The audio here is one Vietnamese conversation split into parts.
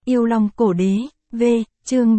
Yêu Long Cổ Đế, V, chương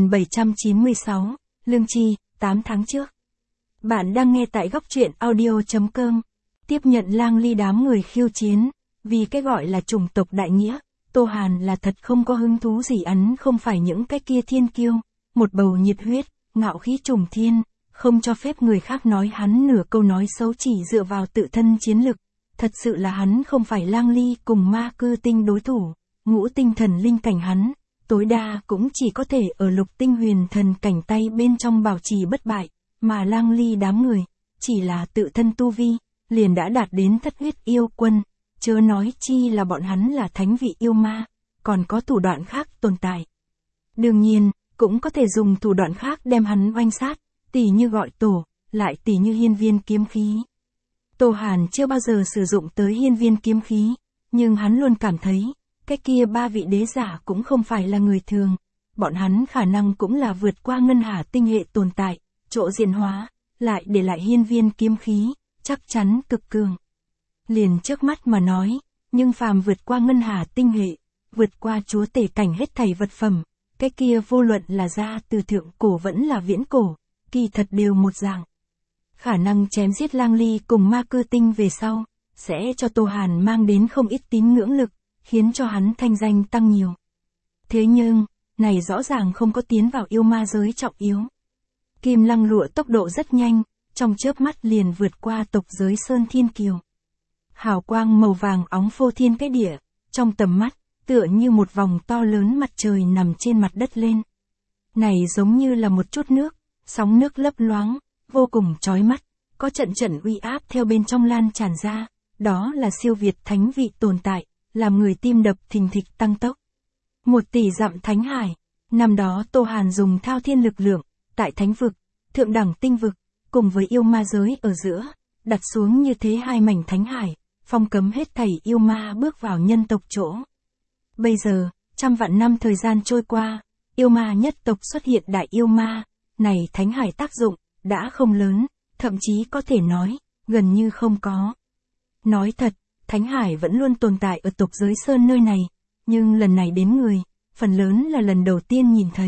3796, Lương Chi, 8 tháng trước. Bạn đang nghe tại góc truyện audio.com. Tiếp nhận Lang Ly đám người khiêu chiến, vì cái gọi là chủng tộc đại nghĩa, Tô Hàn là thật không có hứng thú gì, ấn không phải những cái kia thiên kiêu, một bầu nhiệt huyết, ngạo khí trùng thiên, không cho phép người khác nói hắn nửa câu nói xấu chỉ dựa vào tự thân chiến lực. Thật sự là hắn không phải Lang Ly cùng Ma Cư Tinh đối thủ, ngũ tinh thần linh cảnh hắn, tối đa cũng chỉ có thể ở lục tinh huyền thần cảnh tay bên trong bảo trì bất bại, mà Lang Ly đám người, chỉ là tự thân tu vi, liền đã đạt đến thất huyết yêu quân, chớ nói chi là bọn hắn là thánh vị yêu ma, còn có thủ đoạn khác tồn tại. Đương nhiên, cũng có thể dùng thủ đoạn khác đem hắn oanh sát, tỉ như gọi tổ, lại tỉ như hiên viên kiếm khí. Tô Hàn chưa bao giờ sử dụng tới hiên viên kiếm khí, nhưng hắn luôn cảm thấy, cái kia ba vị đế giả cũng không phải là người thường, bọn hắn khả năng cũng là vượt qua ngân hà tinh hệ tồn tại, chỗ diễn hóa, lại để lại hiên viên kiếm khí, chắc chắn cực cường. Liền trước mắt mà nói, nhưng phàm vượt qua ngân hà tinh hệ, vượt qua chúa tể cảnh hết thảy vật phẩm, cái kia vô luận là ra từ thượng cổ vẫn là viễn cổ, kỳ thật đều một dạng. Khả năng chém giết Lang Ly cùng Ma Cư Tinh về sau, sẽ cho Tô Hàn mang đến không ít tín ngưỡng lực, khiến cho hắn thanh danh tăng nhiều. Thế nhưng, này rõ ràng không có tiến vào yêu ma giới trọng yếu. Kim Lăng Lụa tốc độ rất nhanh, trong chớp mắt liền vượt qua tộc giới Sơn Thiên Kiều. Hào quang màu vàng óng phô thiên cái địa, trong tầm mắt, tựa như một vòng to lớn mặt trời nằm trên mặt đất lên. Này giống như là một chút nước, sóng nước lấp loáng, vô cùng chói mắt, có trận trận uy áp theo bên trong lan tràn ra, đó là siêu việt thánh vị tồn tại, làm người tim đập thình thịch tăng tốc. 1 tỷ dặm thánh hải, năm đó Tô Hàn dùng thao thiên lực lượng, tại thánh vực, thượng đẳng tinh vực, cùng với yêu ma giới ở giữa, đặt xuống như thế hai mảnh thánh hải, phong cấm hết thảy yêu ma bước vào nhân tộc chỗ. Bây giờ, trăm vạn năm thời gian trôi qua, yêu ma nhất tộc xuất hiện đại yêu ma, này thánh hải tác dụng, đã không lớn, thậm chí có thể nói, gần như không có. Nói thật, thánh hải vẫn luôn tồn tại ở tộc giới Sơn nơi này, nhưng lần này đến người, phần lớn là lần đầu tiên nhìn thấy.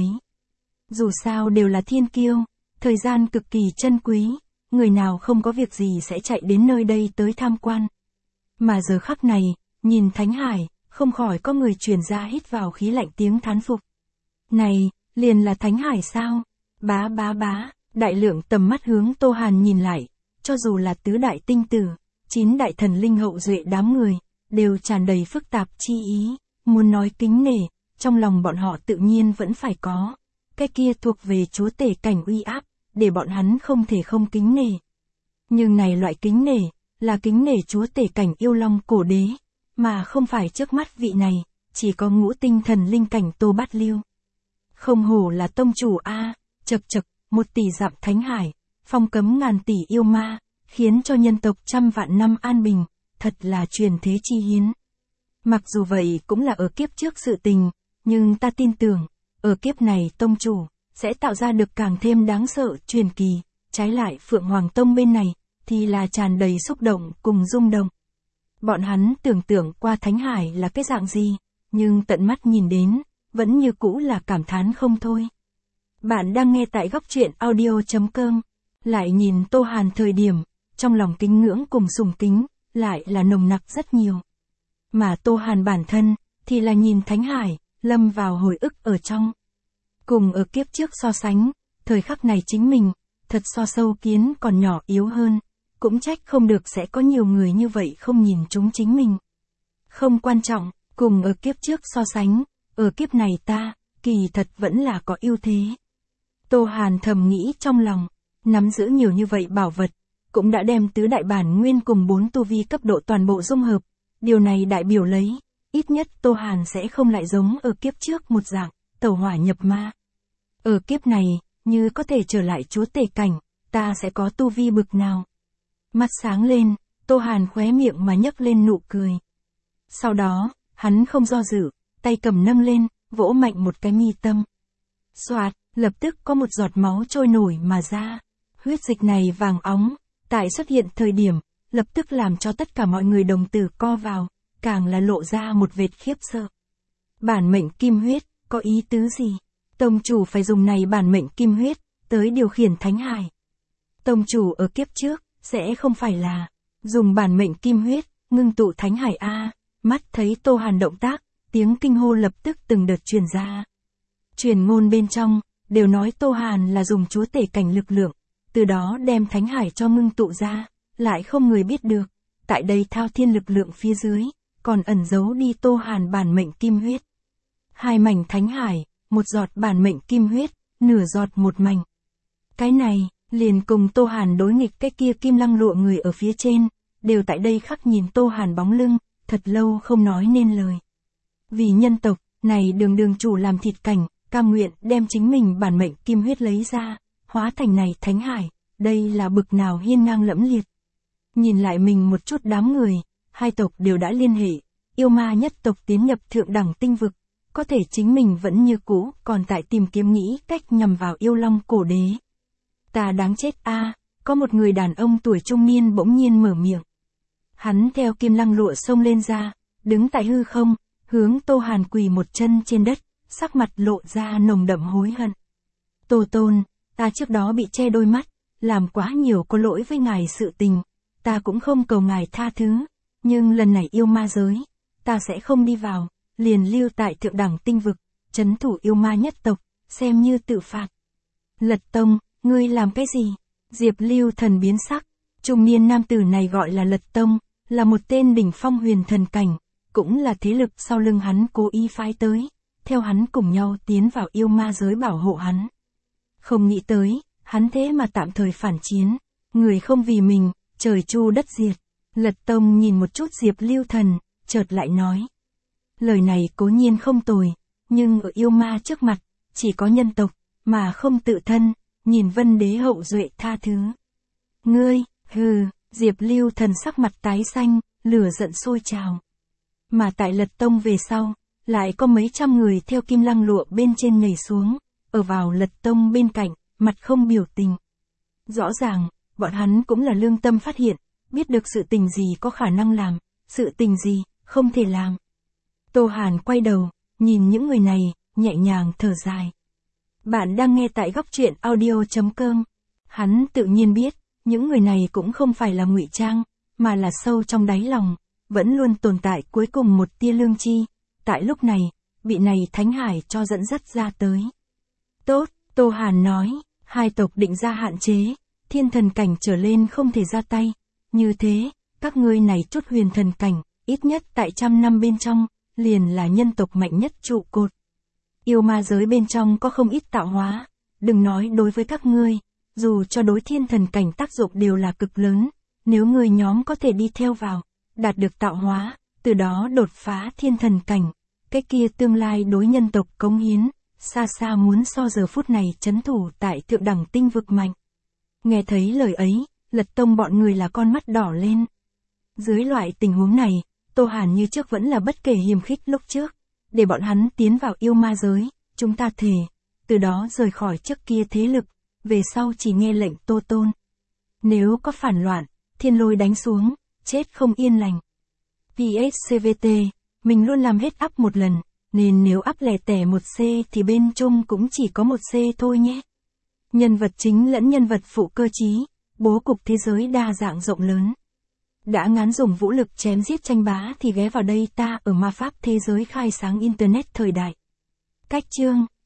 Dù sao đều là thiên kiêu, thời gian cực kỳ chân quý, người nào không có việc gì sẽ chạy đến nơi đây tới tham quan. Mà giờ khắc này, nhìn thánh hải, không khỏi có người truyền ra hít vào khí lạnh tiếng thán phục. Này, liền là thánh hải sao? Bá bá bá, đại lượng tầm mắt hướng Tô Hàn nhìn lại, cho dù là tứ đại tinh tử, 9 đại thần linh hậu duệ đám người, đều tràn đầy phức tạp chi ý, muốn nói kính nể, trong lòng bọn họ tự nhiên vẫn phải có. Cái kia thuộc về chúa tể cảnh uy áp, để bọn hắn không thể không kính nể. Nhưng này loại kính nể, là kính nể chúa tể cảnh Yêu Long Cổ Đế, mà không phải trước mắt vị này, chỉ có ngũ tinh thần linh cảnh Tô Bát Liêu. Không hổ là tông chủ a, chậc chậc, 1 tỷ dặm thánh hải, phong cấm ngàn tỷ yêu ma, khiến cho nhân tộc trăm vạn năm an bình, thật là truyền thế chi hiến. Mặc dù vậy cũng là ở kiếp trước sự tình, nhưng ta tin tưởng, ở kiếp này tông chủ, sẽ tạo ra được càng thêm đáng sợ truyền kỳ, trái lại Phượng Hoàng Tông bên này, thì là tràn đầy xúc động cùng rung động. Bọn hắn tưởng tượng qua thánh hải là cái dạng gì, nhưng tận mắt nhìn đến, vẫn như cũ là cảm thán không thôi. Bạn đang nghe tại góc truyện audio.com, lại nhìn Tô Hàn thời điểm, trong lòng kính ngưỡng cùng sùng kính, lại là nồng nặc rất nhiều. Mà Tô Hàn bản thân, thì là nhìn thánh hải, lâm vào hồi ức ở trong. Cùng ở kiếp trước so sánh, thời khắc này chính mình, thật so sâu kiến còn nhỏ yếu hơn, cũng trách không được sẽ có nhiều người như vậy không nhìn chúng chính mình. Không quan trọng, cùng ở kiếp trước so sánh, ở kiếp này ta, kỳ thật vẫn là có ưu thế. Tô Hàn thầm nghĩ trong lòng, nắm giữ nhiều như vậy bảo vật, cũng đã đem tứ đại bản nguyên cùng 4 tu vi cấp độ toàn bộ dung hợp. Điều này đại biểu lấy, ít nhất Tô Hàn sẽ không lại giống ở kiếp trước một dạng, tẩu hỏa nhập ma. Ở kiếp này, như có thể trở lại chúa tể cảnh, ta sẽ có tu vi bực nào. Mắt sáng lên, Tô Hàn khóe miệng mà nhấc lên nụ cười. Sau đó, hắn không do dự, tay cầm nâng lên, vỗ mạnh một cái mi tâm. Xoạt, lập tức có một giọt máu trôi nổi mà ra. Huyết dịch này vàng óng, tại xuất hiện thời điểm, lập tức làm cho tất cả mọi người đồng tử co vào, càng là lộ ra một vệt khiếp sợ. Bản mệnh kim huyết, có ý tứ gì? Tông chủ phải dùng này bản mệnh kim huyết, tới điều khiển thánh hải. Tông chủ ở kiếp trước, sẽ không phải là dùng bản mệnh kim huyết, ngưng tụ thánh hải a. Mắt thấy Tô Hàn động tác, tiếng kinh hô lập tức từng đợt truyền ra. Truyền ngôn bên trong, đều nói Tô Hàn là dùng chúa tể cảnh lực lượng, từ đó đem thánh hải cho ngưng tụ ra, lại không người biết được. Tại đây thao thiên lực lượng phía dưới, còn ẩn giấu đi Tô Hàn bản mệnh kim huyết. 2 mảnh thánh hải, 1 giọt bản mệnh kim huyết, nửa giọt 1 mảnh. Cái này, liền cùng Tô Hàn đối nghịch cái kia kim lăng lụa người ở phía trên, đều tại đây khắc nhìn Tô Hàn bóng lưng, thật lâu không nói nên lời. Vì nhân tộc, này đường chủ làm thịt cảnh, cam nguyện đem chính mình bản mệnh kim huyết lấy ra, hóa thành này thánh hải, đây là bực nào hiên ngang lẫm liệt. Nhìn lại mình một chút đám người, 2 tộc đều đã liên hệ, yêu ma nhất tộc tiến nhập thượng đẳng tinh vực, có thể chính mình vẫn như cũ, còn tại tìm kiếm nghĩ cách nhằm vào yêu long cổ đế. Ta đáng chết a, có một người đàn ông tuổi trung niên bỗng nhiên mở miệng. Hắn theo kim lăng lụa xông lên ra, đứng tại hư không, hướng Tô Hàn quỳ một chân trên đất, sắc mặt lộ ra nồng đậm hối hận. Tô Tôn, ta trước đó bị che đôi mắt, làm quá nhiều có lỗi với ngài sự tình, ta cũng không cầu ngài tha thứ, nhưng lần này yêu ma giới, ta sẽ không đi vào, liền lưu tại thượng đẳng tinh vực, trấn thủ yêu ma nhất tộc, xem như tự phạt. Lật Tông, ngươi làm cái gì? Diệp Lưu Thần biến sắc, trung niên nam tử này gọi là Lật Tông, là một tên đỉnh phong huyền thần cảnh, cũng là thế lực sau lưng hắn cố ý phái tới, theo hắn cùng nhau tiến vào yêu ma giới bảo hộ hắn. Không nghĩ tới, hắn thế mà tạm thời phản chiến, người không vì mình, trời chu đất diệt. Lật Tông nhìn một chút Diệp Lưu Thần, chợt lại nói. Lời này cố nhiên không tồi, nhưng ở yêu ma trước mặt, chỉ có nhân tộc, mà không tự thân, nhìn Vân Đế hậu duệ tha thứ. Ngươi, hừ, Diệp Lưu Thần sắc mặt tái xanh, lửa giận sôi trào. Mà tại Lật Tông về sau, lại có mấy trăm người theo kim lăng lụa bên trên nhảy xuống, ở vào Lật Tông bên cạnh, mặt không biểu tình. Rõ ràng, bọn hắn cũng là lương tâm phát hiện, biết được sự tình gì có khả năng làm, sự tình gì không thể làm. Tô Hàn quay đầu, nhìn những người này, nhẹ nhàng thở dài. Bạn đang nghe tại góc truyện audio.com. Hắn tự nhiên biết, những người này cũng không phải là ngụy trang, mà là sâu trong đáy lòng, vẫn luôn tồn tại cuối cùng một tia lương tri. Tại lúc này, bị này Thánh Hải cho dẫn dắt ra tới. Tốt, Tô Hàn nói, 2 tộc định ra hạn chế, thiên thần cảnh trở lên không thể ra tay. Như thế, các ngươi này chút huyền thần cảnh, ít nhất tại 100 năm bên trong, liền là nhân tộc mạnh nhất trụ cột. Yêu ma giới bên trong có không ít tạo hóa, đừng nói đối với các ngươi, dù cho đối thiên thần cảnh tác dụng đều là cực lớn, nếu người nhóm có thể đi theo vào, đạt được tạo hóa, từ đó đột phá thiên thần cảnh, cái kia tương lai đối nhân tộc cống hiến, xa xa muốn so giờ phút này trấn thủ tại thượng đẳng tinh vực mạnh. Nghe thấy lời ấy, Lật Tông bọn người là con mắt đỏ lên. Dưới loại tình huống này, Tô Hàn như trước vẫn là bất kể hiềm khích lúc trước, để bọn hắn tiến vào yêu ma giới, chúng ta thề, từ đó rời khỏi trước kia thế lực, về sau chỉ nghe lệnh Tô Tôn. Nếu có phản loạn, thiên lôi đánh xuống, chết không yên lành. PSCVT, mình luôn làm hết up một lần, nên nếu up lẻ tẻ 1C thì bên trong cũng chỉ có 1C thôi nhé. Nhân vật chính lẫn nhân vật phụ cơ trí, bố cục thế giới đa dạng rộng lớn. Đã ngán dùng vũ lực chém giết tranh bá thì ghé vào đây ta ở ma pháp thế giới khai sáng Internet thời đại. Cách chương